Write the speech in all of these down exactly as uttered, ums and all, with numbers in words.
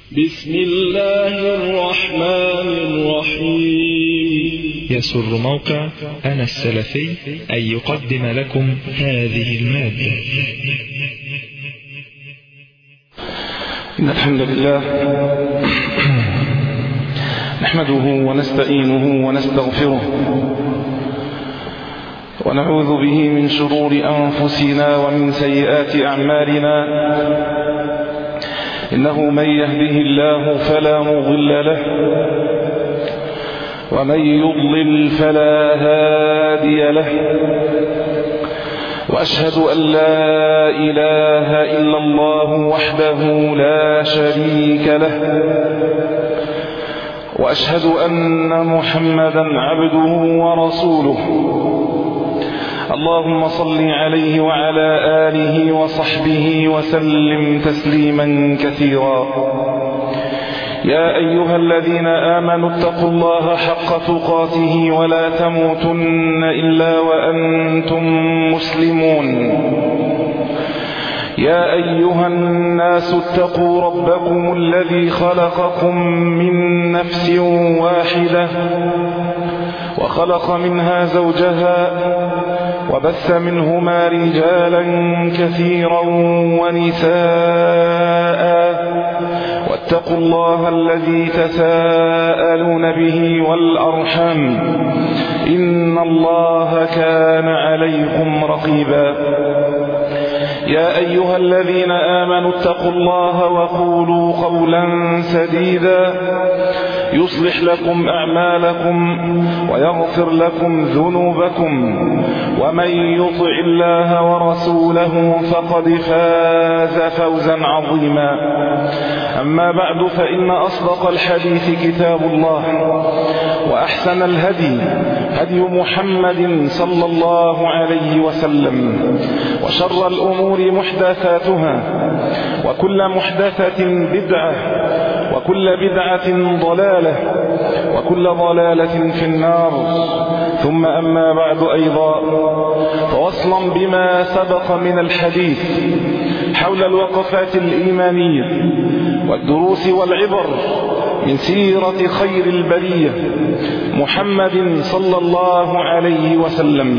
بسم الله الرحمن الرحيم. يسر موقع أنا السلفي أن يقدم لكم هذه المادة. إن الحمد لله نحمده ونستعينه ونستغفره ونعوذ به من شرور أنفسنا ومن سيئات أعمالنا. إنه من يهده الله فلا مضل له ومن يضلل فلا هادي له، وأشهد أن لا إله إلا الله وحده لا شريك له، وأشهد أن محمدا عبده ورسوله. اللهم صل عليه وعلى آله وصحبه وسلم تسليما كثيرا. يا أيها الذين آمنوا اتقوا الله حق تقاته ولا تموتن إلا وأنتم مسلمون. يا أيها الناس اتقوا ربكم الذي خلقكم من نفس واحدة وخلق منها زوجها وبث منهما رجالا كثيرا ونساء، واتقوا الله الذي تساءلون به والأرحام إن الله كان عليكم رقيبا. يا أيها الذين آمنوا اتقوا الله وقولوا قولا سديدا يصلح لكم أعمالكم ويغفر لكم ذنوبكم، ومن يطع الله ورسوله فقد فاز فوزا عظيما. أما بعد، فإن أصدق الحديث كتاب الله، وأحسن الهدي هدي محمد صلى الله عليه وسلم، وشر الأمور محدثاتها، وكل محدثة بدعة، وكل بدعة ضلالة، وكل ضلالة في النار. ثم أما بعد أيضا، فوصلا بما سبق من الحديث حول الوقفات الإيمانية والدروس والعبر من سيرة خير البرية محمد صلى الله عليه وسلم،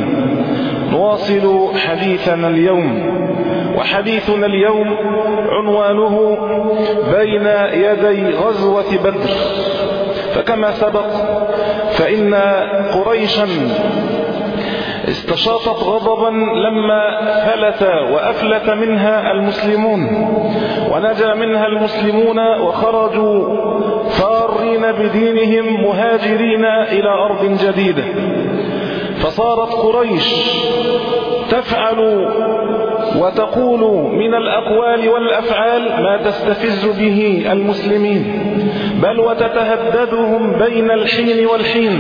نواصل حديثنا اليوم. وحديثنا اليوم عنوانه بين يدي غزوة بدر. فكما سبق فإن قريشا استشاطت غضبا لما فلت وأفلت منها المسلمون، ونجا منها المسلمون وخرجوا فارين بدينهم مهاجرين إلى أرض جديدة. فصارت قريش تفعل وتقول من الأقوال والأفعال ما تستفز به المسلمين، بل وتتهددهم بين الحين والحين.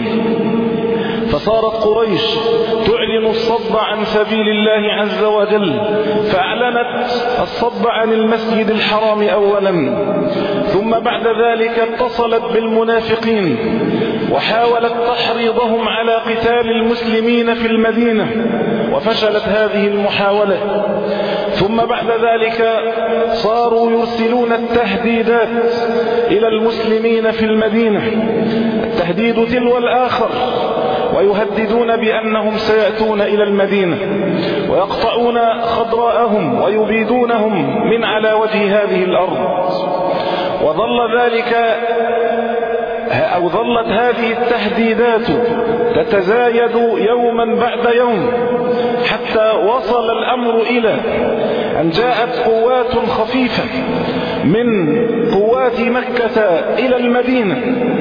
فصارت قريش تعلن الصد عن سبيل الله عز وجل، فأعلنت الصد عن المسجد الحرام أولا، ثم بعد ذلك اتصلت بالمنافقين وحاولت تحريضهم على قتال المسلمين في المدينة، وفشلت هذه المحاولة. ثم بعد ذلك صاروا يرسلون التهديدات إلى المسلمين في المدينة، التهديد تلو الآخر، ويهددون بأنهم سيأتون إلى المدينة ويقطعون خضراءهم ويبيدونهم من على وجه هذه الأرض. وظل ذلك أو ظلت هذه التهديدات تتزايد يوما بعد يوم، حتى وصل الأمر إلى أن جاءت قوات خفيفة من قوات مكة إلى المدينة،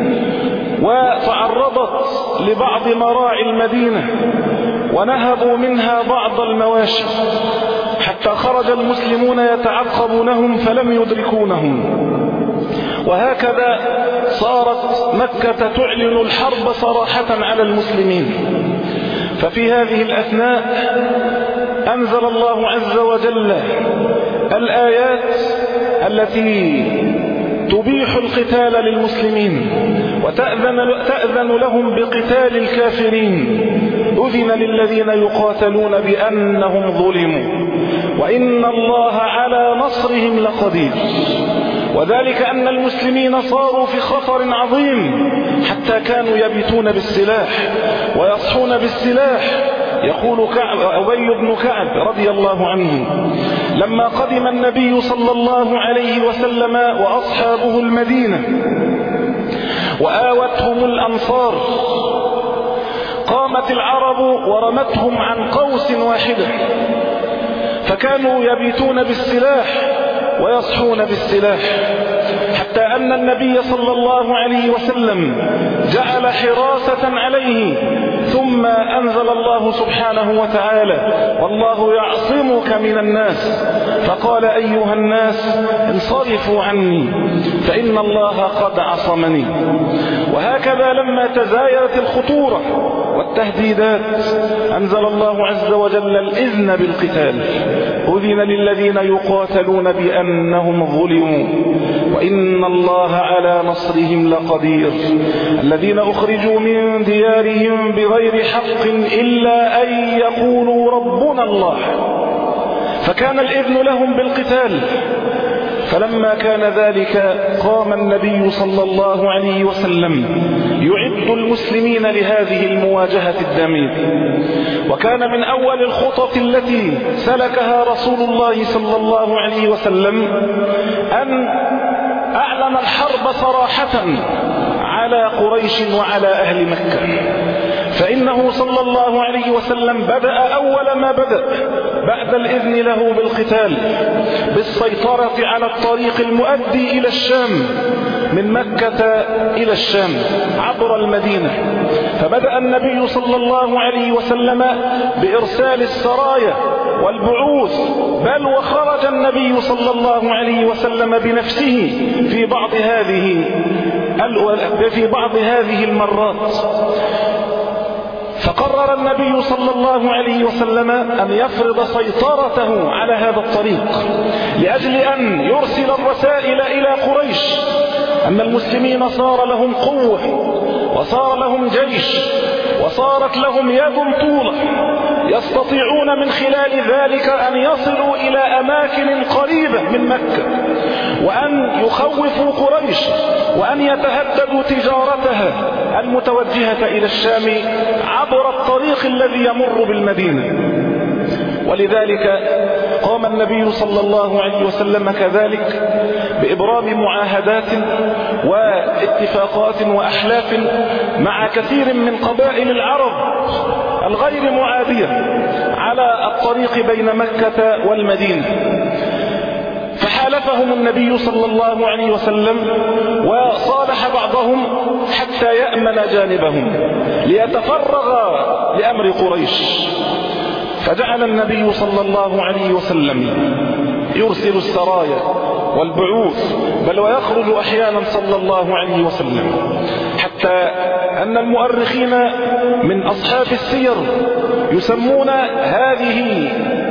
وتعرضت لبعض مراعي المدينة ونهبوا منها بعض المواشي، حتى خرج المسلمون يتعقبونهم فلم يدركونهم. وهكذا صارت مكة تعلن الحرب صراحة على المسلمين. ففي هذه الأثناء أنزل الله عز وجل الآيات التي تبيح القتال للمسلمين وتأذن تأذن لهم بقتال الكافرين. أذن للذين يقاتلون بأنهم ظلموا وإن الله على نصرهم لقدير. وذلك أن المسلمين صاروا في خطر عظيم حتى كانوا يبيتون بالسلاح ويصحون بالسلاح. يقول كعب أبي بن كعب رضي الله عنه: لما قدم النبي صلى الله عليه وسلم وأصحابه المدينة وآوتهم الأنصار، قامت العرب ورمتهم عن قوس واحدة، فكانوا يبيتون بالسلاح ويصحون بالسلاح، حتى أن النبي صلى الله عليه وسلم جعل حراسة عليه، ثم أنزل الله سبحانه وتعالى: والله يعصمك من الناس، فقال: أيها الناس انصرفوا عني فإن الله قد عصمني. وهكذا لما تزايدت الخطورة والتهديدات أنزل الله عز وجل الإذن بالقتال: أذن للذين يقاتلون بأنهم ظلموا وإن الله على نصرهم لقدير، الذين أخرجوا من ديارهم بغير حق إلا أن يقولوا ربنا الله. فكان الإذن لهم بالقتال. فلما كان ذلك قام النبي صلى الله عليه وسلم يعد المسلمين لهذه المواجهة الدامية. وكان من أول الخطط التي سلكها رسول الله صلى الله عليه وسلم أن أعلن الحرب صراحة على قريش وعلى أهل مكة. فإنه صلى الله عليه وسلم بدأ أول ما بدأ بعد الإذن له بالقتال بالسيطرة على الطريق المؤدي إلى الشام من مكة إلى الشام عبر المدينة. فبدأ النبي صلى الله عليه وسلم بإرسال السرايا والبعوث، بل وخرج النبي صلى الله عليه وسلم بنفسه في بعض هذه في بعض هذه المرات. فقرر النبي صلى الله عليه وسلم أن يفرض سيطرته على هذا الطريق لأجل أن يرسل الرسائل إلى قريش أن المسلمين صار لهم قوة وصار لهم جيش وصارت لهم يد طولة يستطيعون من خلال ذلك أن يصلوا إلى أماكن قريبة من مكة، وأن يخوفوا قريش، وأن يتهددوا تجارتها المتوجهة إلى الشام عبر الطريق الذي يمر بالمدينة. ولذلك قام النبي صلى الله عليه وسلم كذلك بإبرام معاهدات واتفاقات وأحلاف مع كثير من قبائل العرب الغير معادية على الطريق بين مكة والمدينة. فحالفهم النبي صلى الله عليه وسلم وصالح بعضهم حتى يأمن جانبهم ليتفرغ لأمر قريش. فجعل النبي صلى الله عليه وسلم يرسل السرايا والبعوث، بل ويخرج أحيانا صلى الله عليه وسلم، حتى أن المؤرخين من أصحاب السير يسمون هذه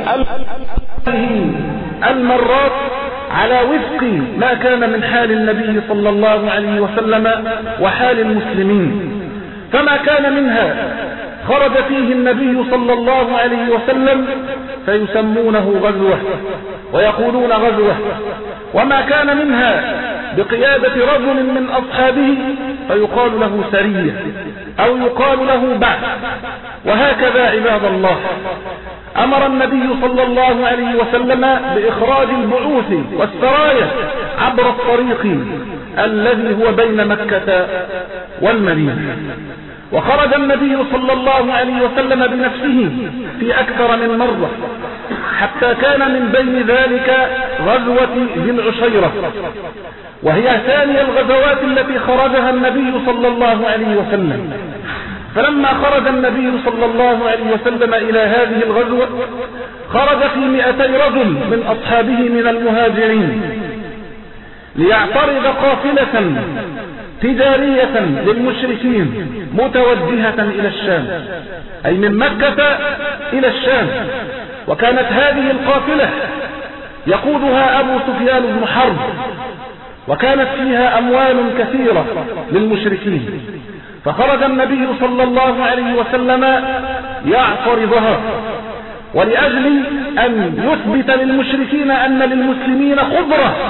المرات على وفق ما كان من حال النبي صلى الله عليه وسلم وحال المسلمين. فما كان منها خرج فيه النبي صلى الله عليه وسلم فيسمونه غزوة ويقولون غزوة، وما كان منها بقيادة رجل من أصحابه فيقال له سرية أو يقال له بعث. وهكذا عباد الله أمر النبي صلى الله عليه وسلم بإخراج البعوث والسرايا عبر الطريق الذي هو بين مكة والمدينة. وخرج النبي صلى الله عليه وسلم بنفسه في أكثر من مرة، حتى كان من بين ذلك غزوة ذي العشيرة، وهي ثاني الغزوات التي خرجها النبي صلى الله عليه وسلم. فلما خرج النبي صلى الله عليه وسلم إلى هذه الغزوة خرج في مئتي رجل من أصحابه من المهاجرين ليعترض قافلة تجارية للمشركين متوجهة إلى الشام، أي من مكة إلى الشام. وكانت هذه القافلة يقودها أبو سفيان بن حرب، وكانت فيها أموال كثيرة للمشركين. فخرج النبي صلى الله عليه وسلم يعترضها، ولأجل أن يثبت للمشركين أن للمسلمين قدرة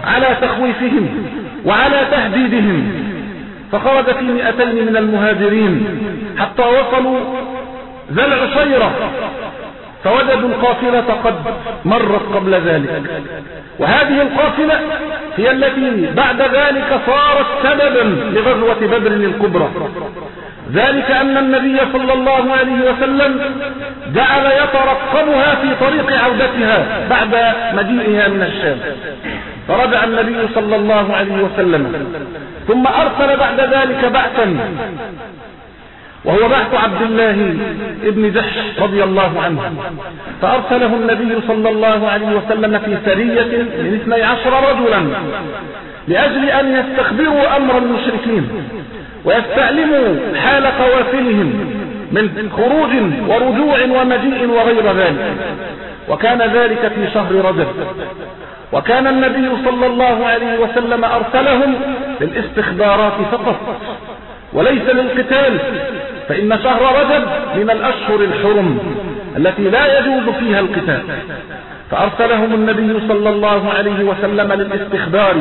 على تخويفهم وعلى تهديدهم، فخرج في مئتين من المهاجرين حتى وصلوا ذا العشيرة، فوجدوا القافلة قد مرت قبل ذلك، وهذه القافلة هي التي بعد ذلك صارت سببا لغزوة بدر الكبرى، ذلك أن النبي صلى الله عليه وسلم جعل يترقبها في طريق عودتها بعد مجيئها من الشام، فرجع النبي صلى الله عليه وسلم ثم أرسل بعد ذلك بعثا، وهو بعث عبد الله ابن جحش رضي الله عنه، فأرسله النبي صلى الله عليه وسلم في سرية من اثني عشر رجلا لأجل أن يستخبروا أمر المشركين ويستعلموا حال قوافلهم من خروج ورجوع ومجيء وغير ذلك. وكان ذلك في شهر رجب، وكان النبي صلى الله عليه وسلم أرسلهم للاستخبارات فقط وليس للقتال، فإن شهر رجب من الأشهر الحرم التي لا يجوز فيها القتال، فأرسلهم النبي صلى الله عليه وسلم للاستخبار.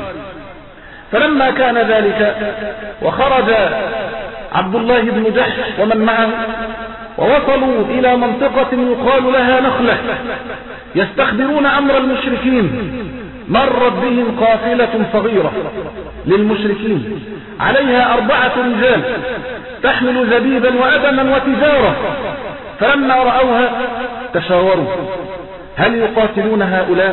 فلما كان ذلك وخرج عبد الله بن جحش ومن معه ووصلوا إلى منطقة يقال لها نخلة يستخبرون أمر المشركين، مرت بهم قافلة صغيرة للمشركين عليها أربعة رجال تحمل زبيبا وأدما وتجارة، فلما رأوها تشاوروا هل يقاتلون هؤلاء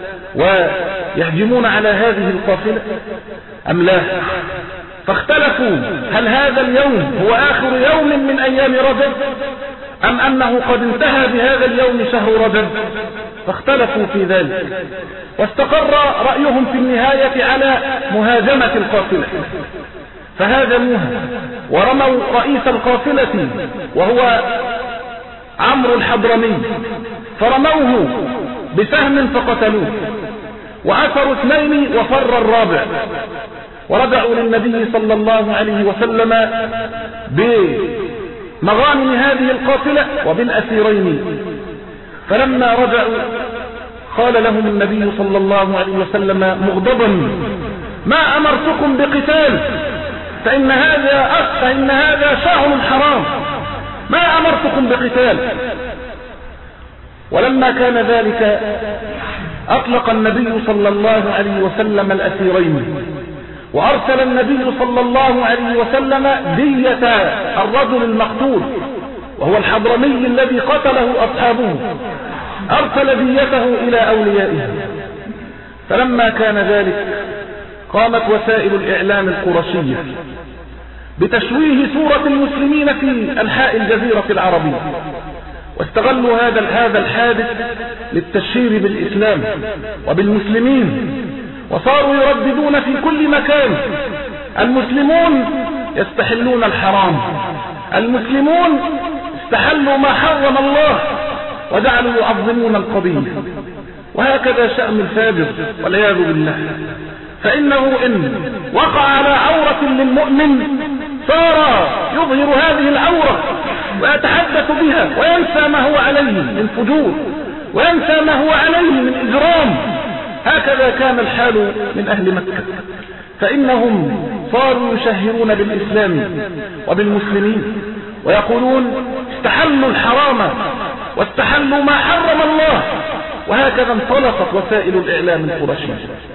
ويهجمون على هذه القافلة أم لا، فاختلفوا هل هذا اليوم هو آخر يوم من أيام رجب أم أنه قد انتهى بهذا اليوم شهر رجب، فاختلفوا في ذلك، واستقر رأيهم في النهاية على مهاجمة القافلة، فهاجموها ورموا رئيس القافلة وهو عمرو الحضرمي، فرموه بسهم فقتلوه، وأسروا اثنين وفر الرابع، ورجعوا للنبي صلى الله عليه وسلم بمغانم هذه القافلة وبالأسيرين. فلما رجعوا قال لهم النبي صلى الله عليه وسلم مغضبا ما أمرتكم بقتال، فإن هذا فإن هذا شهر حرام، ما أمرتكم بقتال. ولما كان ذلك أطلق النبي صلى الله عليه وسلم الأسيرين، وأرسل النبي صلى الله عليه وسلم دية الرجل المقتول وهو الحضرمي الذي قتله أصحابه، أرسل ديته إلى أوليائه. فلما كان ذلك قامت وسائل الإعلام القرشية بتشويه صورة المسلمين في أنحاء الجزيرة العربية، واستغلوا هذا هذا الحادث للتشهير بالإسلام وبالمسلمين، وصاروا يرددون في كل مكان المسلمون يستحلون الحرام، المسلمون استحلوا ما حرم الله، وجعلوا يعظمون القضية. وهكذا شأن الفاجر والعياذ بالله، فإنه إن وقع على عورة للمؤمن صار يظهر هذه العورة ويتحدث بها وينسى ما هو عليه من فجور وينسى ما هو عليه من إجرام. هكذا كان الحال من أهل مكة، فإنهم صاروا يشهرون بالإسلام وبالمسلمين ويقولون استحلوا الحرام واستحلوا ما حرم الله. وهكذا انطلقت وسائل الإعلام القرشي.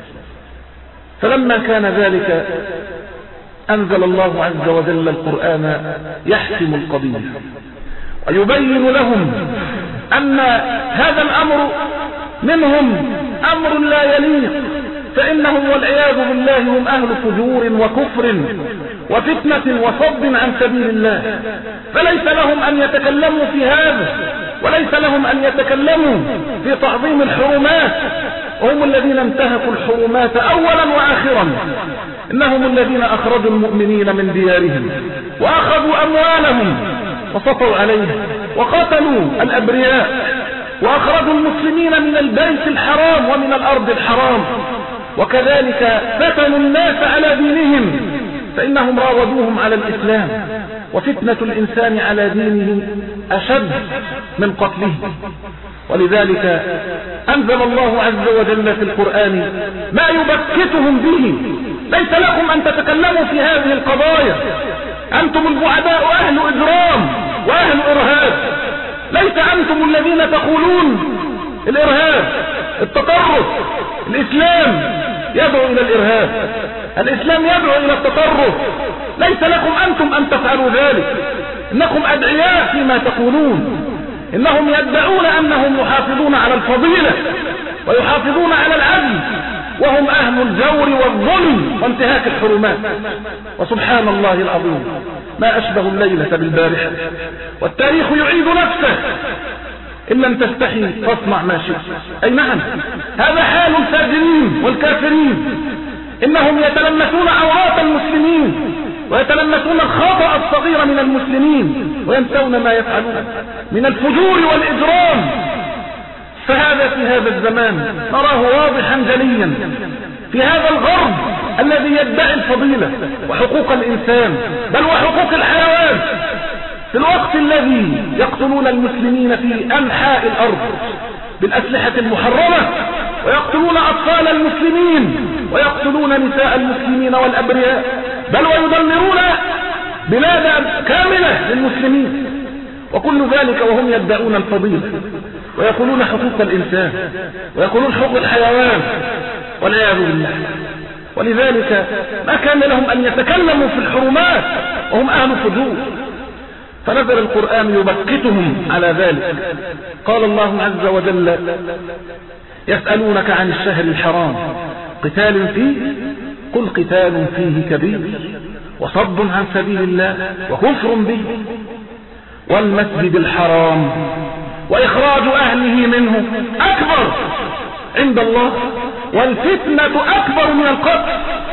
فلما كان ذلك أنزل الله عز وجل القرآن يحسم القضية ويبين لهم أن هذا الأمر منهم أمر لا يليق، فإنهم والعياذ بالله هم أهل فجور وكفر وفتنة وصد عن سبيل الله، فليس لهم أن يتكلموا في هذا، وليس لهم أن يتكلموا في تعظيم الحرمات، وهم الذين انتهكوا الحرمات أولا وآخرا. إنهم الذين أخرجوا المؤمنين من ديارهم وأخذوا أموالهم وسطوا عليها وقتلوا الأبرياء، وأخرجوا المسلمين من البيت الحرام ومن الأرض الحرام، وكذلك فتنوا الناس على دينهم، فإنهم راودوهم على الإسلام، وفتنة الإنسان على دينه أشد من قتله. ولذلك أنزل الله عز وجل في القرآن ما يبكتهم به. ليس لكم أن تتكلموا في هذه القضايا، أنتم البعداء أهل إجرام وأهل إرهاب. ليس أنتم الذين تقولون الإرهاب، التطرف. الإسلام يدعو إلى الإرهاب، الإسلام يدعو إلى التطرف. ليس لكم أنتم أن تفعلوا ذلك، إنكم أدعياء فيما تقولون. إنهم يدعون أنهم يحافظون على الفضيلة ويحافظون على العدل، وهم أهل الجور والظلم وانتهاك الحرمات. وسبحان الله العظيم ما أشبه الليلة بالبارحة، والتاريخ يعيد نفسه. إن لم تستحي فاصنع ما شئت. أي نعم، هذا حال الفاجرين والكافرين. إنهم يتلمسون عورات المسلمين ويتلمسون الخطأ الصغير من المسلمين وينسون ما يفعلون من الفجور والإجرام. فهذا في هذا الزمان نراه واضحا جليا في هذا الغرب الذي يدعي الفضيلة وحقوق الإنسان بل وحقوق الحيوان، في الوقت الذي يقتلون المسلمين في أنحاء الأرض بالأسلحة المحرمة، ويقتلون أطفال المسلمين ويقتلون نساء المسلمين والأبرياء، بل ويدمرون بلادا كاملة للمسلمين، وكل ذلك وهم يدعون الفضيلة ويقولون حقوق الإنسان ويقولون حقوق الحيوان والعياذ بالله. ولذلك ما كان لهم أن يتكلموا في الحرمات وهم أهل فجور، فنزل القرآن يبكتهم على ذلك. قال الله عز وجل: يسألونك عن الشهر الحرام قتال فيه قل قتال فيه كبير وصد عن سبيل الله وكفر به والمسجد الحرام وإخراج أهله منه أكبر عند الله والفتنة أكبر من القتل.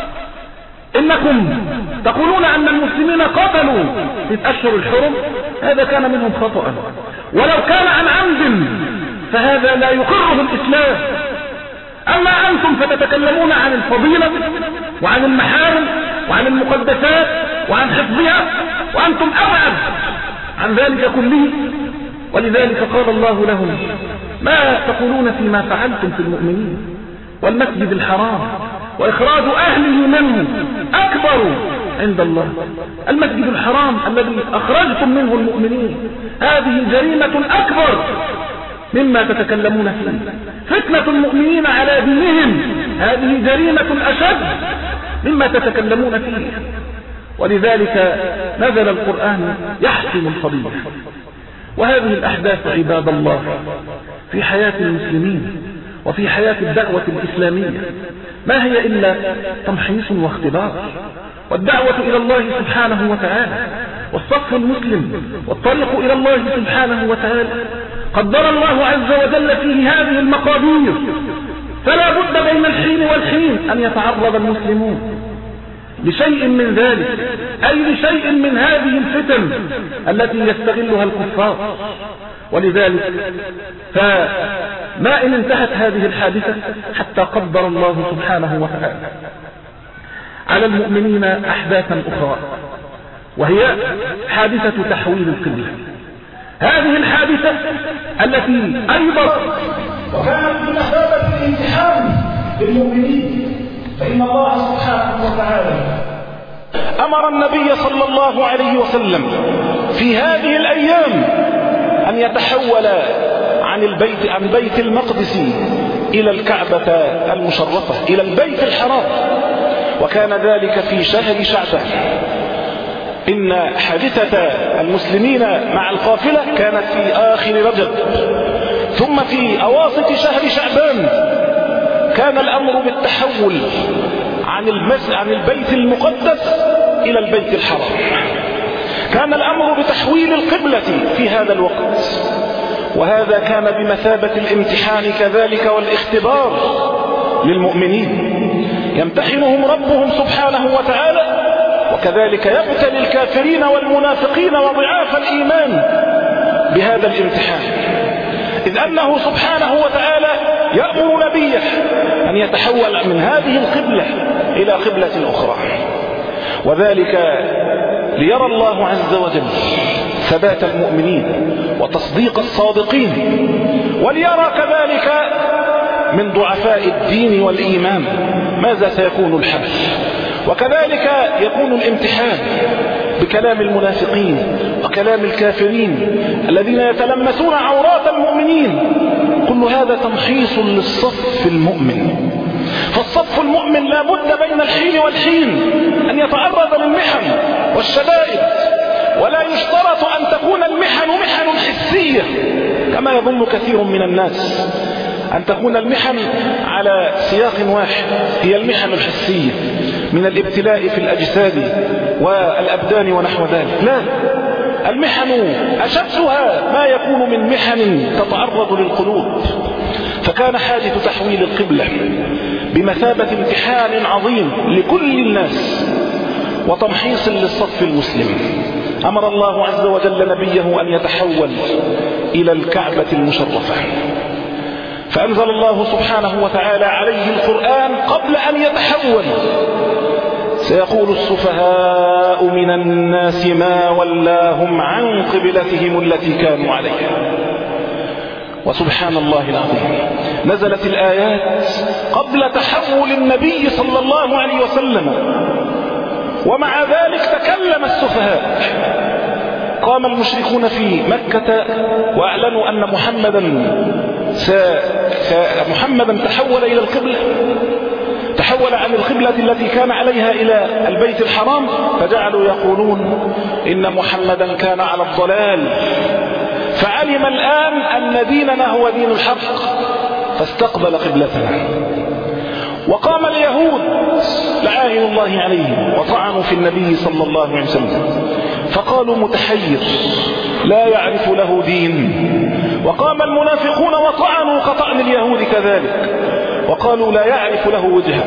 إنكم تقولون أن المسلمين قتلوا في أشهر الحرم، هذا كان منهم خطأ، ولو كان عن عمد فهذا لا يقره الإسلام. أما أنتم فتتكلمون عن الفضيلة وعن المحارم وعن المقدسات وعن حفظها، وأنتم أبعد عن ذلك كله. ولذلك قال الله لهم: ما تقولون فيما فعلتم في المؤمنين والمسجد الحرام وإخراج أهله منه أكبر عند الله. المسجد الحرام الذي أخرجتم منه المؤمنين هذه جريمة أكبر مما تتكلمون فيه. فتنة المؤمنين على دينهم هذه جريمة أشد مما تتكلمون فيه. ولذلك نزل القرآن يحسم الفضيلة. وهذه الأحداث عباد الله في حياة المسلمين وفي حياة الدعوة الإسلامية ما هي إلا تمحيص واختبار، والدعوة إلى الله سبحانه وتعالى والصف المسلم والطريق إلى الله سبحانه وتعالى قدر الله عز وجل فيه هذه المقادير، فلا بد بين الحين والحين أن يتعرض المسلمون لشيء من ذلك، أي لشيء من هذه الفتن التي يستغلها الكفار. ولذلك فما إن انتهت هذه الحادثة حتى قدر الله سبحانه وتعالى على المؤمنين أحداثا أخرى، وهي حادثة تحويل القبلة. هذه الحادثة التي أيضا وكانت بمثابة الامتحان للمؤمنين، فإن الله سبحانه وتعالى أمر النبي صلى الله عليه وسلم في هذه الأيام أن يتحول عن البيت عن بيت المقدس إلى الكعبة المشرفة، إلى البيت الحرام، وكان ذلك في شهر شعبان. إن حادثة المسلمين مع القافلة كانت في آخر رجب، ثم في أواسط شهر شعبان كان الأمر بالتحول عن المسجد عن البيت المقدس إلى البيت الحرام. كان الأمر بتحويل القبلة في هذا الوقت، وهذا كان بمثابة الامتحان كذلك والاختبار للمؤمنين، يمتحنهم ربهم سبحانه وتعالى، وكذلك يبتلي الكافرين والمنافقين وضعاف الإيمان بهذا الامتحان، إذ أنه سبحانه وتعالى يأمر نبيه أن يتحول من هذه القبلة إلى قبلة أخرى، وذلك ليرى الله عز وجل ثبات المؤمنين وتصديق الصادقين، وليرى كذلك من ضعفاء الدين والإيمان ماذا سيكون الحال. وكذلك يكون الامتحان بكلام المنافقين وكلام الكافرين الذين يتلمسون عورات المؤمنين. كل هذا تمحيص للصف المؤمن. فالصف المؤمن لا بد بين الحين والحين أن يتعرض للمحن والشدائد، ولا يشترط أن تكون المحن محن حسية كما يظن كثير من الناس، أن تكون المحن على سياق واحد، هي المحن الحسية من الابتلاء في الأجساد والأبدان ونحو ذلك. لا، المحن أشدها ما يكون من محن تتعرض للقلوب. فكان حادث تحويل القبلة بمثابة امتحان عظيم لكل الناس وتمحيص للصف المسلم. أمر الله عز وجل نبيه أن يتحول إلى الكعبة المشرفة، فأنزل الله سبحانه وتعالى عليه القرآن قبل أن يتحول: سيقول السفهاء من الناس ما ولاهم عن قبلتهم التي كانوا عليها. وسبحان الله العظيم، نزلت الآيات قبل تحول النبي صلى الله عليه وسلم، ومع ذلك تكلم السفهاء. قام المشركون في مكة وأعلنوا أن محمدا س... س... محمدا تحول إلى القبلة، تحول عن القبلة التي كان عليها إلى البيت الحرام، فجعلوا يقولون إن محمدا كان على الضلال، فعلم الآن أن ديننا هو دين الحق فاستقبل قبلتنا. وقام اليهود لعائن الله عليهم وطعنوا في النبي صلى الله عليه وسلم، فقالوا متحير لا يعرف له دين. وقام المنافقون وطعنوا كطعن اليهود كذلك، وقالوا لا يعرف له وجها.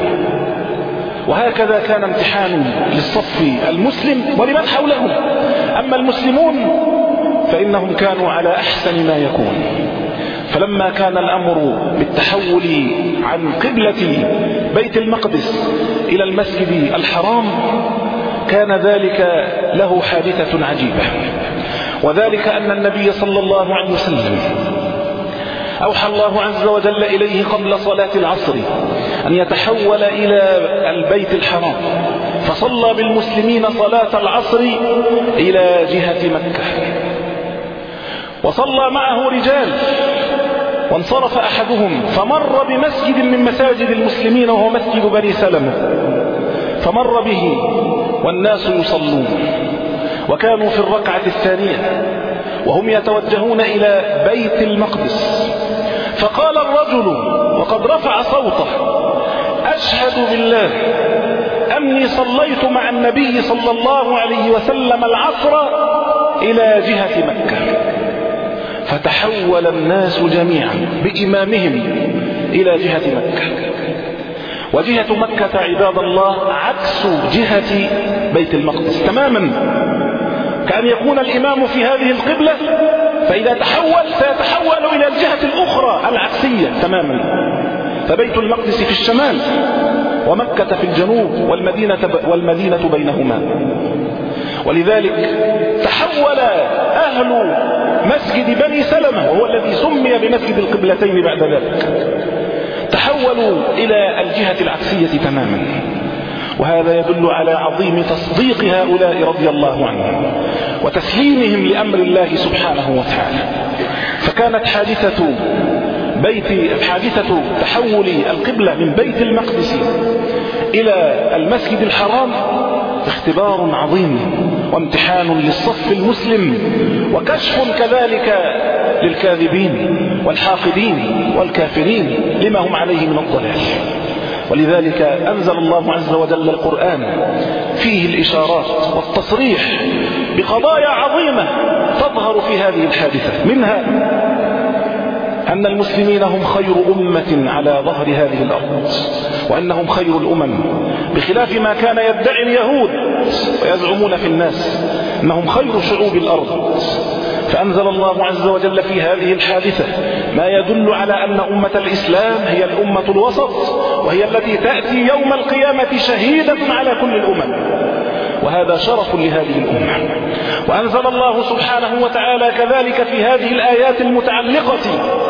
وهكذا كان امتحان للصف المسلم ولمن حولهم. أما المسلمون فإنهم كانوا على أحسن ما يكون. فلما كان الأمر بالتحول عن قبلة بيت المقدس إلى المسجد الحرام كان ذلك له حادثة عجيبة، وذلك أن النبي صلى الله عليه وسلم أوحى الله عز وجل إليه قبل صلاة العصر أن يتحول إلى البيت الحرام، فصلى بالمسلمين صلاة العصر إلى جهة مكة، وصلى معه رجال، وانصرف أحدهم فمر بمسجد من مساجد المسلمين وهو مسجد بني سلمة، فمر به والناس يصلون، وكانوا في الركعة الثانية وهم يتوجهون إلى بيت المقدس. فقال الرجل وقد رفع صوته: أشهد بالله أني صليت مع النبي صلى الله عليه وسلم العصر إلى جهة مكة. فتحول الناس جميعا بإمامهم إلى جهة مكة. وجهة مكة عباد الله عكس جهة بيت المقدس تماما، كأن يكون الإمام في هذه القبلة، فإذا تحول سيتحول إلى الجهة الأخرى العكسية تماما. فبيت المقدس في الشمال ومكة في الجنوب، والمدينة, والمدينة بينهما. ولذلك تحول أهل مسجد بني سلمة، وهو الذي سمي بمسجد القبلتين بعد ذلك، تحولوا إلى الجهة العكسية تماما. وهذا يدل على عظيم تصديق هؤلاء رضي الله عنهم وتسليمهم لأمر الله سبحانه وتعالى. فكانت حادثة بيت حادثة تحول القبلة من بيت المقدس إلى المسجد الحرام اختبار عظيم وامتحان للصف المسلم، وكشف كذلك للكاذبين والحاقدين والكافرين لما هم عليه من الضلال. ولذلك أنزل الله عز وجل القرآن فيه الإشارات والتصريح بقضايا عظيمة تظهر في هذه الحادثة، منها أن المسلمين هم خير أمة على ظهر هذه الأرض، وأنهم خير الأمم، بخلاف ما كان يدعي اليهود ويزعمون في الناس أنهم خير شعوب الأرض. فأنزل الله عز وجل في هذه الحادثة ما يدل على أن أمة الإسلام هي الأمة الوسط، وهي التي تأتي يوم القيامة شهيدة على كل الأمم. وهذا شرف لهذه الأمة. وأنزل الله سبحانه وتعالى كذلك في هذه الآيات المتعلقة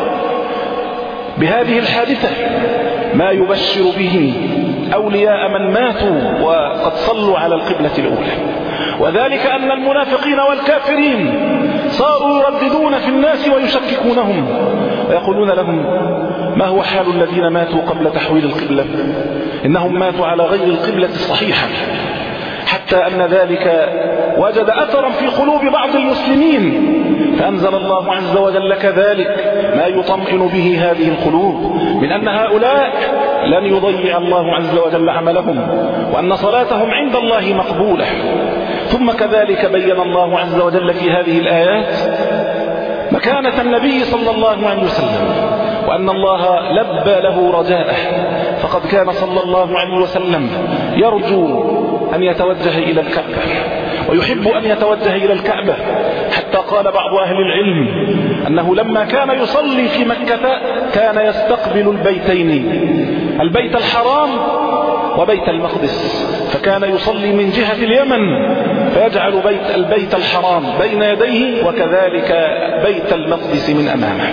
بهذه الحادثة ما يبشر به أولياء من ماتوا وقد صلوا على القبلة الأولى، وذلك أن المنافقين والكافرين صاروا يرددون في الناس ويشككونهم ويقولون لهم ما هو حال الذين ماتوا قبل تحويل القبلة؟ إنهم ماتوا على غير القبلة الصحيحة، حتى أن ذلك وجد أثرا في قلوب بعض المسلمين، فأنزل الله عز وجل كذلك ما يطمئن به هذه القلوب من أن هؤلاء لن يضيع الله عز وجل عملهم، وأن صلاتهم عند الله مقبولة. ثم كذلك بين الله عز وجل في هذه الآيات مكانة النبي صلى الله عليه وسلم، وأن الله لبى له رجاءه، فقد كان صلى الله عليه وسلم يرجو أن يتوجه إلى الكعبة ويحب أن يتوجه إلى الكعبة، حتى قال بعض أهل العلم أنه لما كان يصلي في مكة كان يستقبل البيتين، البيت الحرام وبيت المقدس، فكان يصلي من جهة اليمن فيجعل بيت البيت الحرام بين يديه وكذلك بيت المقدس من أمامه،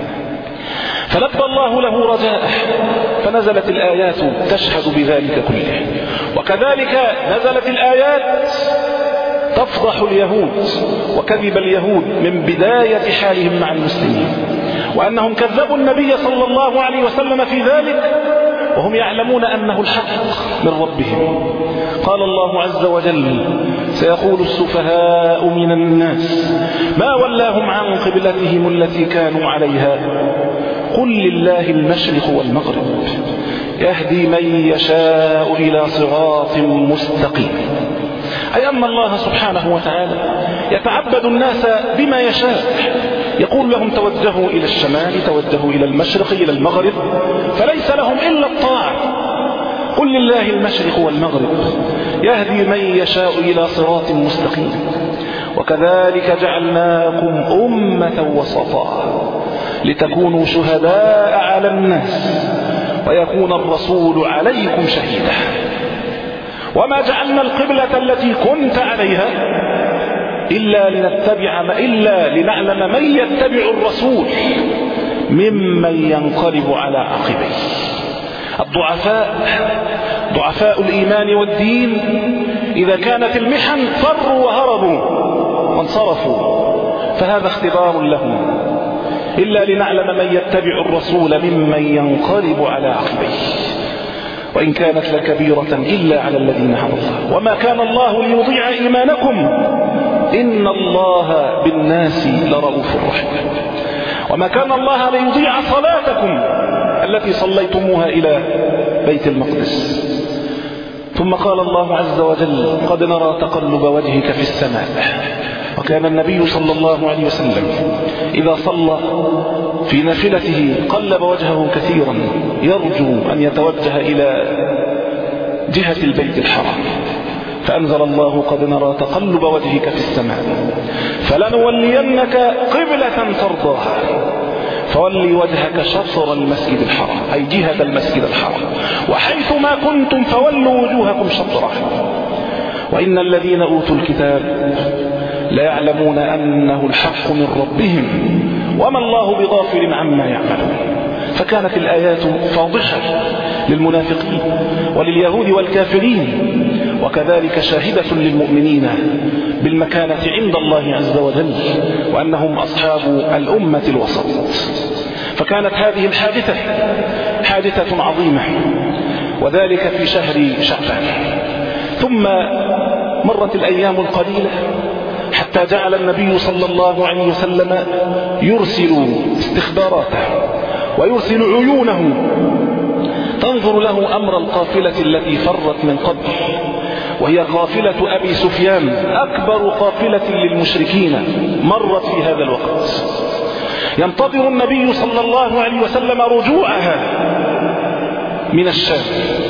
فلبى الله له رجاءه، فنزلت الآيات تشهد بذلك كله. وكذلك نزلت الآيات تفضح اليهود وكذب اليهود من بداية حالهم مع المسلمين، وأنهم كذبوا النبي صلى الله عليه وسلم في ذلك وهم يعلمون أنه الحق من ربهم. قال الله عز وجل سيقول السفهاء من الناس ما ولاهم عن قبلتهم التي كانوا عليها قل لله المشرق والمغرب يهدي من يشاء إلى صراط مستقيم. أي أن الله سبحانه وتعالى يتعبد الناس بما يشاء، يقول لهم توجهوا إلى الشمال، توجهوا إلى المشرق، إلى المغرب، فليس لهم إلا الطاعة. قل لله المشرق والمغرب يهدي من يشاء إلى صراط مستقيم. وكذلك جعلناكم أمة وسطا لتكونوا شهداء على الناس ويكون الرسول عليكم شهيدا. وما جعلنا القبلة التي كنت عليها إلا لنتبع إلا لنعلم من يتبع الرسول ممن ينقلب على عقبيه. الضعفاء ضعفاء الإيمان والدين إذا كانت المحن فروا وهربوا وانصرفوا، فهذا اختبار لهم، إلا لنعلم من يتبع الرسول ممن ينقلب على عقبيه وإن كانت لكبيرة إلا على الذين هدى الله وما كان الله ليضيع إيمانكم إن الله بالناس لرؤوف رحيم. وما كان الله ليضيع صلاتكم التي صليتموها إلى بيت المقدس. ثم قال الله عز وجل قد نرى تقلب وجهك في السماء. وكان النبي صلى الله عليه وسلم إذا صلى في نافلته قلب وجهه كثيرا يرجو أن يتوجه إلى جهة البيت الحرام، فأنزل الله قد نرى تقلب وجهك في السماء فلنولينك قبلة ترضاها فولي وجهك شطر المسجد الحرام، أي جهة المسجد الحرام، وحيث ما كنتم فولوا وجوهكم شطره. وإن الذين أوتوا الكتاب لا يعلمون أنه الحق من ربهم وما الله بغافل عما يعملون. فكانت الآيات فاضحة للمنافقين ولليهود والكافرين، وكذلك شاهدة للمؤمنين بالمكانة عند الله عز وجل وأنهم أصحاب الأمة الوسط. فكانت هذه الحادثة حادثة عظيمة، وذلك في شهر شعبان. ثم مرت الأيام القليلة حتى جعل النبي صلى الله عليه وسلم يرسل استخباراته ويرسل عيونه تنظر له أمر القافلة التي فرت من قبل، وهي قافلة أبي سفيان أكبر قافلة للمشركين مرت في هذا الوقت. ينتظر النبي صلى الله عليه وسلم رجوعها من الشام،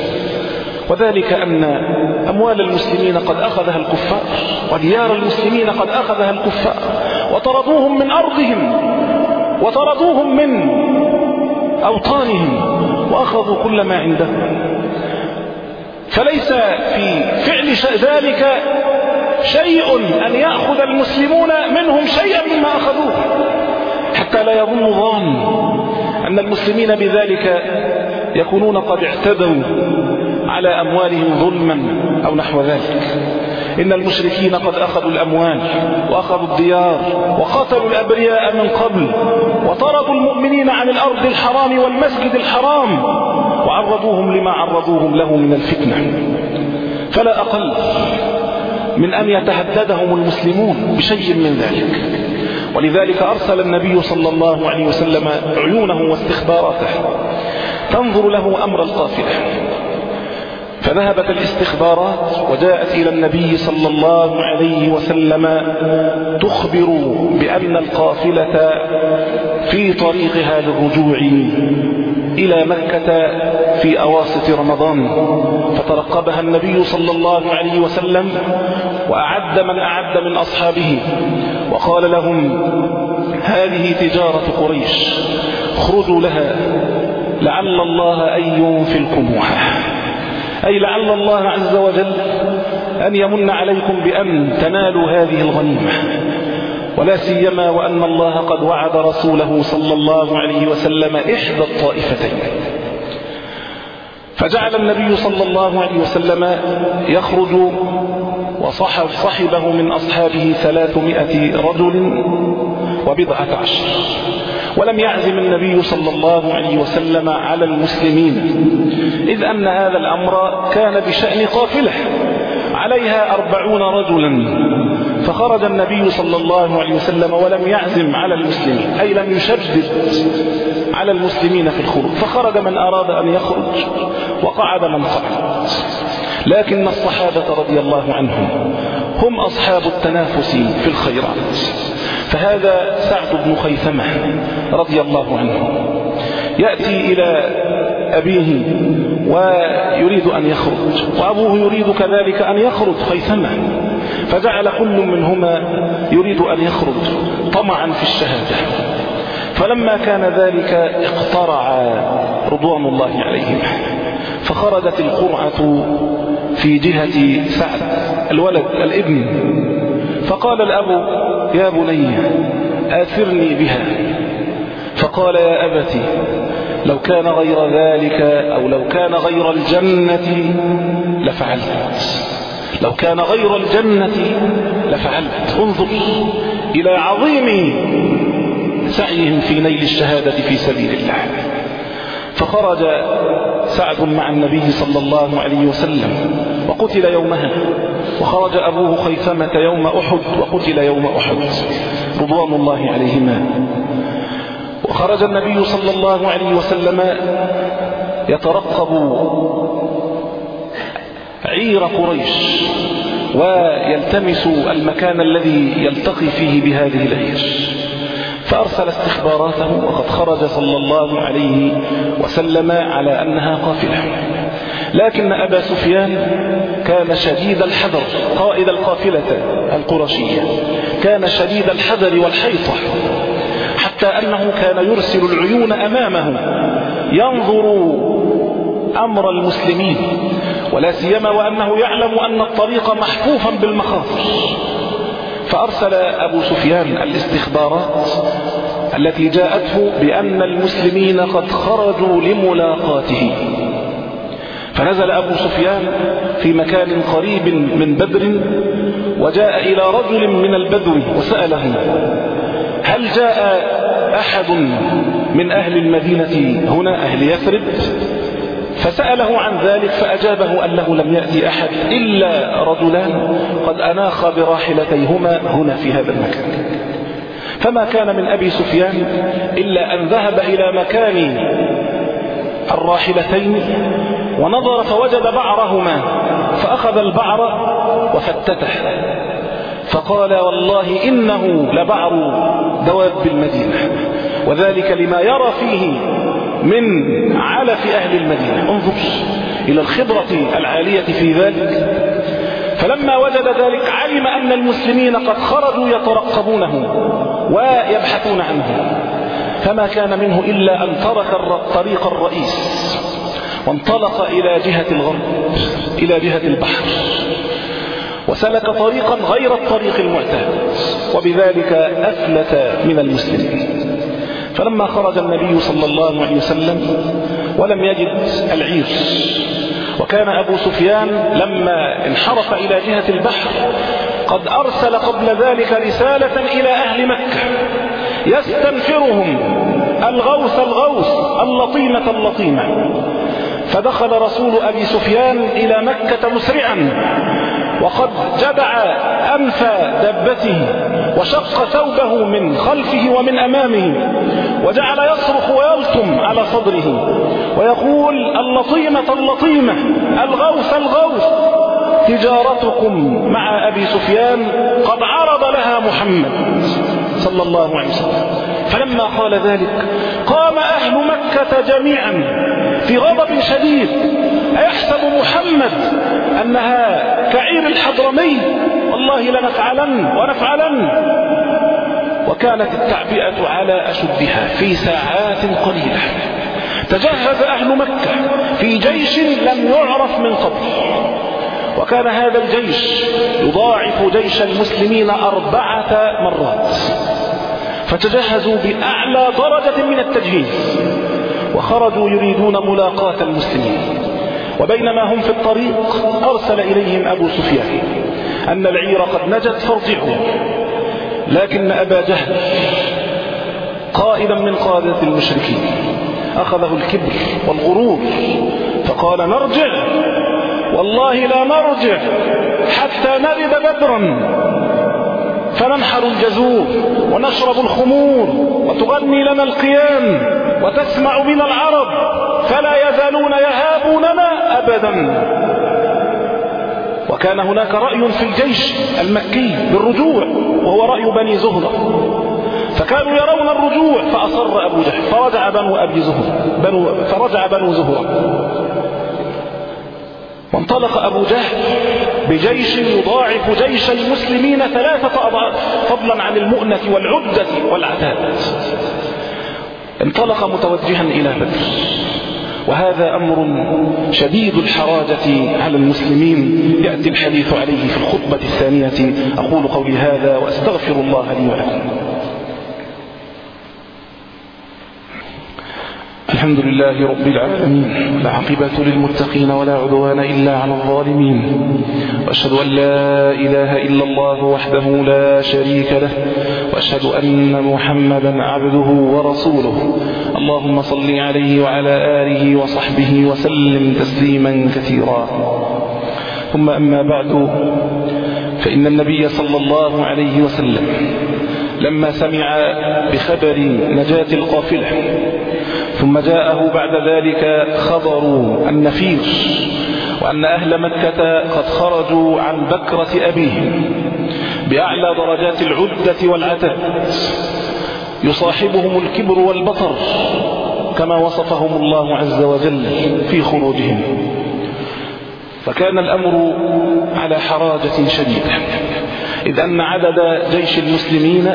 وذلك أن أموال المسلمين قد أخذها الكفار وديار المسلمين قد أخذها الكفار وطردوهم من أرضهم وطردوهم من أوطانهم وأخذوا كل ما عندهم. فليس في فعل ذلك شيء أن يأخذ المسلمون منهم شيئا مما أخذوه، حتى لا يظن ظان أن المسلمين بذلك يكونون قد اعتدوا على أموالهم ظلما أو نحو ذلك. إن المشركين قد أخذوا الأموال وأخذوا الديار وقتلوا الأبرياء من قبل وطردوا المؤمنين عن الأرض الحرام والمسجد الحرام وعرضوهم لما عرضوهم له من الفتنة، فلا أقل من أن يتهددهم المسلمون بشيء من ذلك. ولذلك أرسل النبي صلى الله عليه وسلم عيونه واستخباراته تنظر له أمر القافلة، فذهبت الاستخبارات وجاءت إلى النبي صلى الله عليه وسلم تخبر بأن القافلة في طريقها للرجوع إلى مكة في أواسط رمضان، فترقبها النبي صلى الله عليه وسلم وأعد من أعد من أصحابه وقال لهم: هذه تجارة قريش، اخرجوا لها لعل الله أن ينفلكموها، أي لعل الله عز وجل أن يمن عليكم بأن تنالوا هذه الغنيمة، ولا سيما وأن الله قد وعد رسوله صلى الله عليه وسلم إحدى الطائفتين. فجعل النبي صلى الله عليه وسلم يخرج وصحب صحبه من أصحابه ثلاثمائة رجل وبضعة عشر، ولم يعزم النبي صلى الله عليه وسلم على المسلمين، إذ أن هذا الأمر كان بشأن قافلة عليها أربعون رجلا، فخرج النبي صلى الله عليه وسلم ولم يعزم على المسلمين، أي لم يشدد على المسلمين في الخروج، فخرج من أراد أن يخرج وقعد من قعد. لكن الصحابة رضي الله عنهم هم أصحاب التنافس في الخيرات، فهذا سعد بن خيثمة رضي الله عنه يأتي إلى أبيه ويريد أن يخرج، وأبوه يريد كذلك أن يخرج خيثمة، فجعل كل منهما يريد أن يخرج طمعا في الشهادة. فلما كان ذلك اقترع رضوان الله عليهم، فخرجت القرعة في جهة سعد الولد الابن، فقال الأب: يا بني آثرني بها. فقال: يا أبتي لو كان غير ذلك أو لو كان غير الجنة لفعلت، لو كان غير الجنة لفعلت. انظر إلى عظيم سعيهم في نيل الشهادة في سبيل الله. فخرج سعد مع النبي صلى الله عليه وسلم وقتل يومها، وخرج أبوه خيثمة يوم أحد وقتل يوم أحد رضوان الله عليهما. وخرج النبي صلى الله عليه وسلم يترقب عير قريش ويلتمس المكان الذي يلتقي فيه بهذه العير، فأرسل استخباراته وقد خرج صلى الله عليه وسلم على أنها قافلة. لكن أبا سفيان كان شديد الحذر، قائد القافلة القرشية كان شديد الحذر والحيطة، حتى أنه كان يرسل العيون أمامه ينظر أمر المسلمين، ولا سيما وأنه يعلم أن الطريق محفوفا بالمخاطر. فأرسل أبو سفيان الاستخبارات التي جاءته بأن المسلمين قد خرجوا لملاقاته، فنزل أبو سفيان في مكان قريب من بدر وجاء إلى رجل من البدو وسأله: هل جاء أحد من أهل المدينة هنا، أهل يثرب؟ فسأله عن ذلك فأجابه أنه لم يأتي أحد إلا رجلان قد أناخ براحلتيهما هنا في هذا المكان. فما كان من أبي سفيان إلا أن ذهب إلى مكان الراحلتين ونظر فوجد بعرهما، فأخذ البعر وفتته، فقال: والله إنه لبعر دواب المدينة، وذلك لما يرى فيه من علف أهل المدينة. انظر إلى الخبرة العالية في ذلك. فلما وجد ذلك علم أن المسلمين قد خرجوا يترقبونه ويبحثون عنه، فما كان منه إلا أن ترك الطريق الرئيس وانطلق إلى جهة الغرب، إلى جهة البحر، وسلك طريقا غير الطريق المعتاد، وبذلك أفلت من المسلمين. فلما خرج النبي صلى الله عليه وسلم ولم يجد العير، وكان أبو سفيان لما انحرف إلى جهة البحر قد أرسل قبل ذلك رسالة إلى أهل مكة يستنفرهم الغوث الغوث اللطيمة اللطيمة. فدخل رسول أبي سفيان إلى مكة مسرعا، وقد جدع أنف دابته وشق ثوبه من خلفه ومن أمامه، وجعل يصرخ ويلطم على صدره ويقول: اللطيمة اللطيمة، الغوث الغوث، تجارتكم مع أبي سفيان قد عرض لها محمد صلى الله عليه وسلم. فلما قال ذلك قام أهل مكة جميعا في غضب شديد: أيحسب محمد أنها كعير الحضرمي؟ والله لنفعلن ونفعلن. وكانت التعبئة على أشدها في ساعات قليلة. تجهز أهل مكة في جيش لم يعرف من قبل، وكان هذا الجيش يضاعف جيش المسلمين أربعة مرات، فتجهزوا بأعلى درجة من التجهيز، وخرجوا يريدون ملاقاة المسلمين. وبينما هم في الطريق أرسل إليهم أبو سفيان أن العير قد نجت فارجعوا، لكن أبا جهل قائدا من قادة المشركين أخذه الكبر والغرور فقال: نرجع، والله لا نرجع حتى نرد بدرا فننحر الجزور ونشرب الخمور وتغني لنا القيان وتسمع بنا العرب فلا يزالون يهابوننا أبدا. وكان هناك رأي في الجيش المكي بالرجوع، وهو رأي بني زهرة، فكانوا يرون الرجوع، فأصر أبو جهل فرجع بنو أبي زهرة بنو فرجع بنو زهرة وانطلق أبو جهل بجيش يضاعف جيش المسلمين ثلاثة أضعاف، فضلا عن المؤنة والعدة والعتاد. انطلق متوجها إلى بدر، وهذا أمر شديد الحراجة على المسلمين يأتي الحديث عليه في الخطبة الثانية. أقول قولي هذا وأستغفر الله لي ولكم. الحمد لله رب العالمين، والعاقبة للمتقين ولا عدوان إلا على الظالمين، وأشهد أن لا إله إلا الله وحده لا شريك له، وأشهد أن محمدا عبده ورسوله. اللهم صل عليه وعلى آله وصحبه وسلم تسليما كثيرا. ثم أما بعد، فإن النبي صلى الله عليه وسلم لما سمع بخبر نجاة القافلة، ثم جاءه بعد ذلك خبر النفير وأن أهل مكة قد خرجوا عن بكرة أبيهم بأعلى درجات العدة والعتد، يصاحبهم الكبر والبطر كما وصفهم الله عز وجل في خروجهم. فكان الأمر على حراجة شديدة، إذ أن عدد جيش المسلمين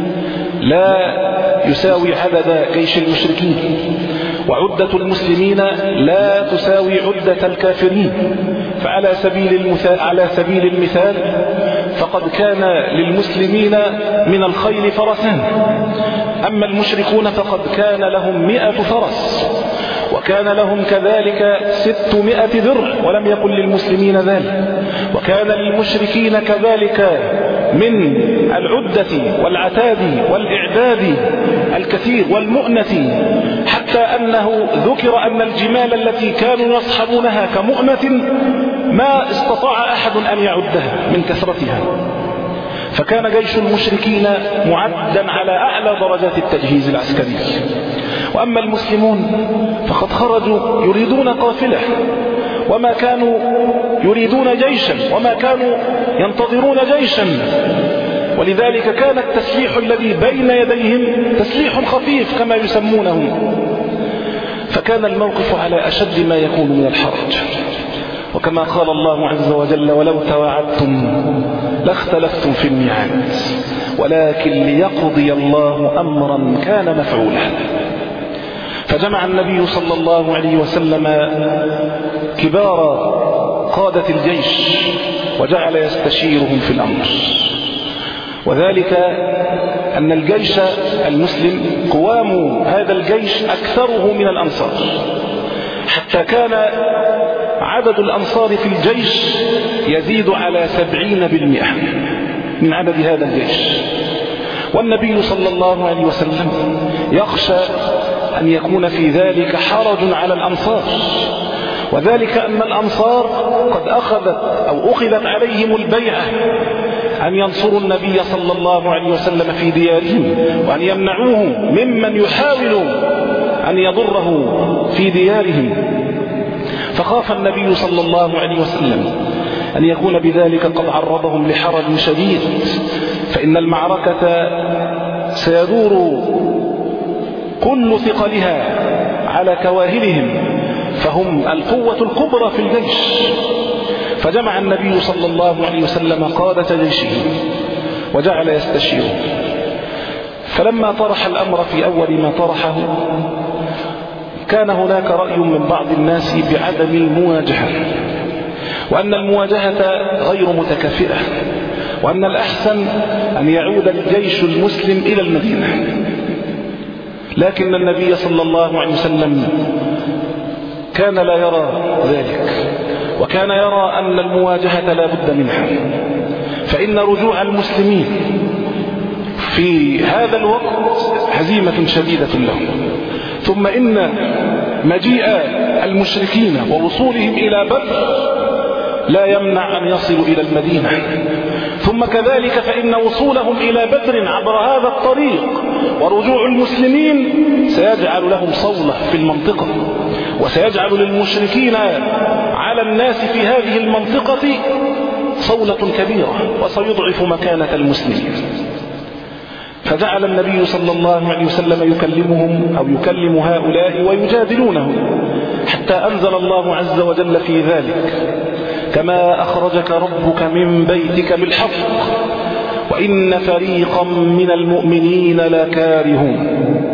لا يساوي عدد جيش المشركين، وعدة المسلمين لا تساوي عدة الكافرين. فعلى سبيل المثال, على سبيل المثال فقد كان للمسلمين من الخيل فرسان، أما المشركون فقد كان لهم مئة فرس، وكان لهم كذلك ستمائة درع، ولم يكن للمسلمين ذلك. وكان للمشركين كذلك من العدة والعتاد والإعداد الكثير والمؤنة، حتى أنه ذكر أن الجمال التي كانوا يصحبونها كمؤنة ما استطاع أحد أن يعدها من كثرتها. فكان جيش المشركين معدا على أعلى درجات التجهيز العسكري. وأما المسلمون فقد خرجوا يريدون قافلة، وما كانوا يريدون جيشا، وما كانوا ينتظرون جيشا، ولذلك كان التسليح الذي بين يديهم تسليح خفيف كما يسمونه. فكان الموقف على أشد ما يكون من الحرج، وكما قال الله عز وجل: ولو تواعدتم لاختلفتم في الميعاد ولكن ليقضي الله أمرا كان مفعولا. فجمع النبي صلى الله عليه وسلم كبار قادة الجيش وجعل يستشيرهم في الأمر، وذلك أن الجيش المسلم قوام هذا الجيش أكثره من الأنصار، حتى كان عدد الأنصار في الجيش يزيد على سبعين بالمئة من عدد هذا الجيش. والنبي صلى الله عليه وسلم يخشى أن يكون في ذلك حرج على الأنصار، وذلك أن الأنصار قد أخذت أو أخذت عليهم البيعة أن ينصروا النبي صلى الله عليه وسلم في ديارهم، وأن يمنعوه ممن يحاول أن يضره في ديارهم. فخاف النبي صلى الله عليه وسلم أن يكون بذلك قد عرضهم لحرج شديد، فإن المعركة سيدور كل ثقلها على كواهلهم، فهم القوة الكبرى في الجيش. فجمع النبي صلى الله عليه وسلم قادة جيشه وجعل يستشيره. فلما طرح الأمر في أول ما طرحه كان هناك رأي من بعض الناس بعدم المواجهة، وأن المواجهة غير متكافئة، وأن الأحسن أن يعود الجيش المسلم إلى المدينة. لكن النبي صلى الله عليه وسلم كان لا يرى ذلك، وكان يرى أن المواجهة لا بد منها، فإن رجوع المسلمين في هذا الوقت هزيمة شديدة لهم، ثم إن مجيء المشركين ووصولهم إلى بدر لا يمنع أن يصلوا إلى المدينة، ثم كذلك فإن وصولهم إلى بدر عبر هذا الطريق ورجوع المسلمين سيجعل لهم صولة في المنطقة، وسيجعل للمشركين على الناس في هذه المنطقة صولة كبيرة، وسيضعف مكانة المسلمين. فجعل النبي صلى الله عليه وسلم يكلمهم أو يكلم هؤلاء ويجادلونهم، حتى أنزل الله عز وجل في ذلك: كما أخرجك ربك من بيتك بالحق وإن فريقا من المؤمنين لكارهون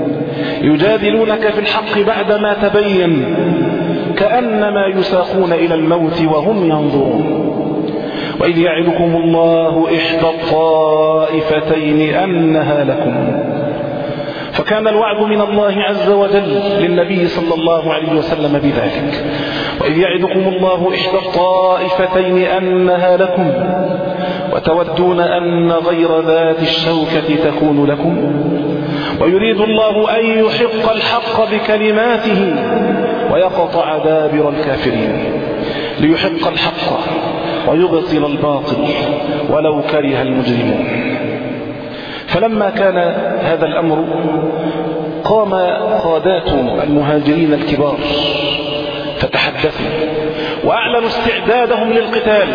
يجادلونك في الحق بعدما تبين كأنما يساقون إلى الموت وهم ينظرون وإذ يعدكم الله إحدى الطائفتين أنها لكم. فكان الوعد من الله عز وجل للنبي صلى الله عليه وسلم بذلك: وإذ يعدكم الله إحدى الطائفتين أنها لكم وتودون أن غير ذات الشوكة تكون لكم ويريد الله أن يحق الحق بكلماته ويقطع دابر الكافرين ليحق الحق ويبطل الباطل ولو كره المجرمون. فلما كان هذا الأمر قام قادات المهاجرين الكبار فتحدثوا وأعلنوا استعدادهم للقتال.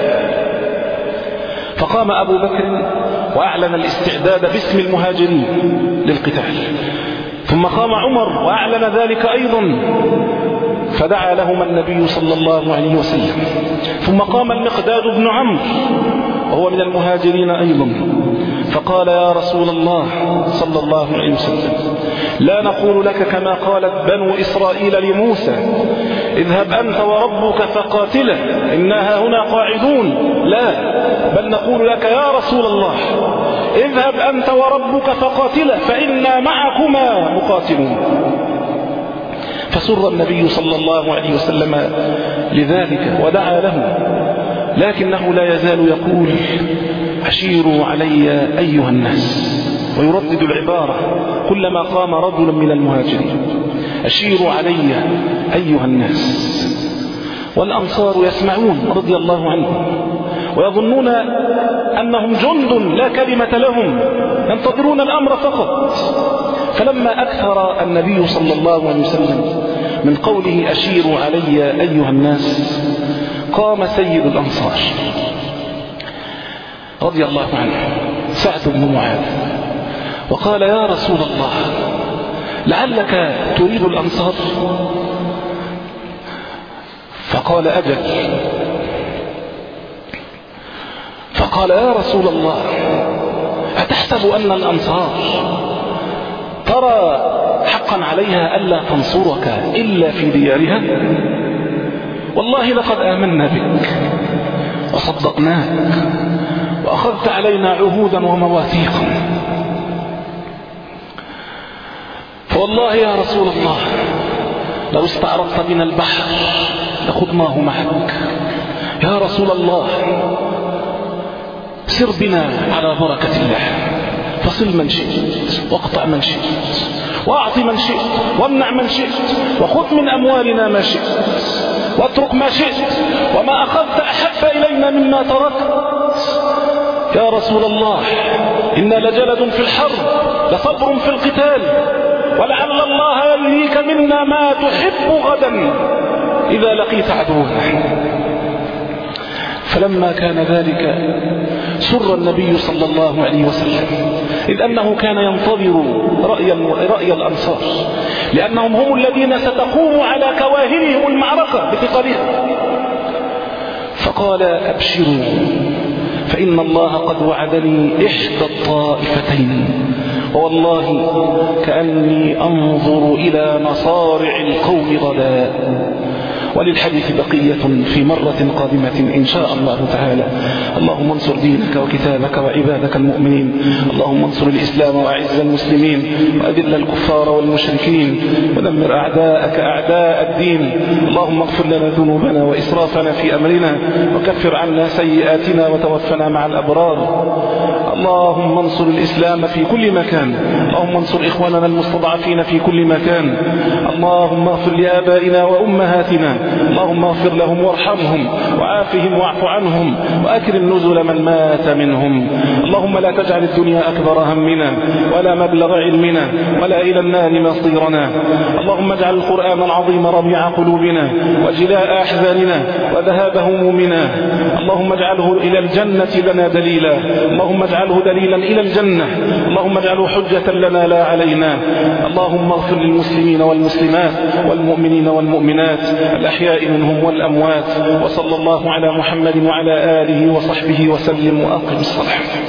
فقام أبو بكر وأعلن الاستعداد باسم المهاجرين للقتال، ثم قام عمر وأعلن ذلك أيضا فدعا لهما النبي صلى الله عليه وسلم، ثم قام المقداد بن عمرو وهو من المهاجرين أيضا فقال: يا رسول الله صلى الله عليه وسلم، لا نقول لك كما قالت بنو إسرائيل لموسى: اذهب أنت وربك فقاتله إنها هنا قاعدون، لا، بل نقول لك يا رسول الله اذهب أنت وربك فقاتله فإنا معكما مقاتلون. فسر النبي صلى الله عليه وسلم لذلك ودعا له، لكنه لا يزال يقول: أشيروا علي أيها الناس، ويردد العبارة كلما قام رجل من المهاجرين: أشيروا علي أيها الناس. والأنصار يسمعون رضي الله عنهم ويظنون أنهم جند لا كلمة لهم، ينتظرون الأمر فقط. فلما أكثر النبي صلى الله عليه وسلم من قوله: أشيروا علي أيها الناس، قام سيد الأنصار رضي الله عنه سعد بن معاذ وقال: يا رسول الله، لعلك تريد الأنصار؟ فقال: أجل. فقال: يا رسول الله، أتحسب أن الأنصار ترى حقا عليها ألا تنصرك إلا في ديارها؟ والله لقد آمنا بك وصدقناك وأخذت علينا عهودا ومواثيقا، فوالله يا رسول الله لو استعرضت بنا البحر لخضناه معك. يا رسول الله سر بنا على بركة الله، فصل من شئت واقطع من شئت واعط من شئت وامنع من شئت وخذ من أموالنا ما شئت واترك ما شئت، وما أخذت أحب إلينا مما تركت. يا رسول الله إنا لجلد في الحرب لصبر في القتال، ولعل الله يريك منا ما تحب غدا إذا لقيت عدونا. فلما كان ذلك سر النبي صلى الله عليه وسلم، إذ أنه كان ينتظر رأي, رأي الأنصار، لأنهم هم الذين ستقوم على كواهلهم المعركة بثقلها. فقال أبشروا فإن الله قد وعدني إحدى الطائفتين، والله كأني أنظر إلى مصارع القوم غدا. وللحديث بقية في مرة قادمة إن شاء الله تعالى. اللهم انصر دينك وكتابك وعبادك المؤمنين، اللهم انصر الإسلام وأعز المسلمين وأذل الكفار والمشركين ودمر أعداءك أعداء الدين. اللهم اغفر لنا ذنوبنا وإسرافنا في أمرنا وكفر عنا سيئاتنا وتوفنا مع الأبرار. اللهم انصر الإسلام في كل مكان، اللهم انصر إخواننا المستضعفين في كل مكان. اللهم اغفر لآبائنا وأمهاتنا، اللهم اغفر لهم وارحمهم وعافهم واعف عنهم وأكرم نزل من مات منهم. اللهم لا تجعل الدنيا أكبر همنا ولا مبلغ علمنا ولا إلى النار مصيرنا. اللهم اجعل القرآن العظيم ربيع قلوبنا وجلاء أحزاننا وذهاب همومنا. اللهم اجعله إلى الجنة لنا دليلا، اللهم اجعله دليلا إلى الجنة، اللهم اجعله حجة لنا لا علينا. اللهم اغفر للمسلمين والمسلمات والمؤمنين والمؤمنات الأحياء منهم والأموات. وصلى الله على محمد وعلى آله وصحبه وسلم وأقم الصلاة.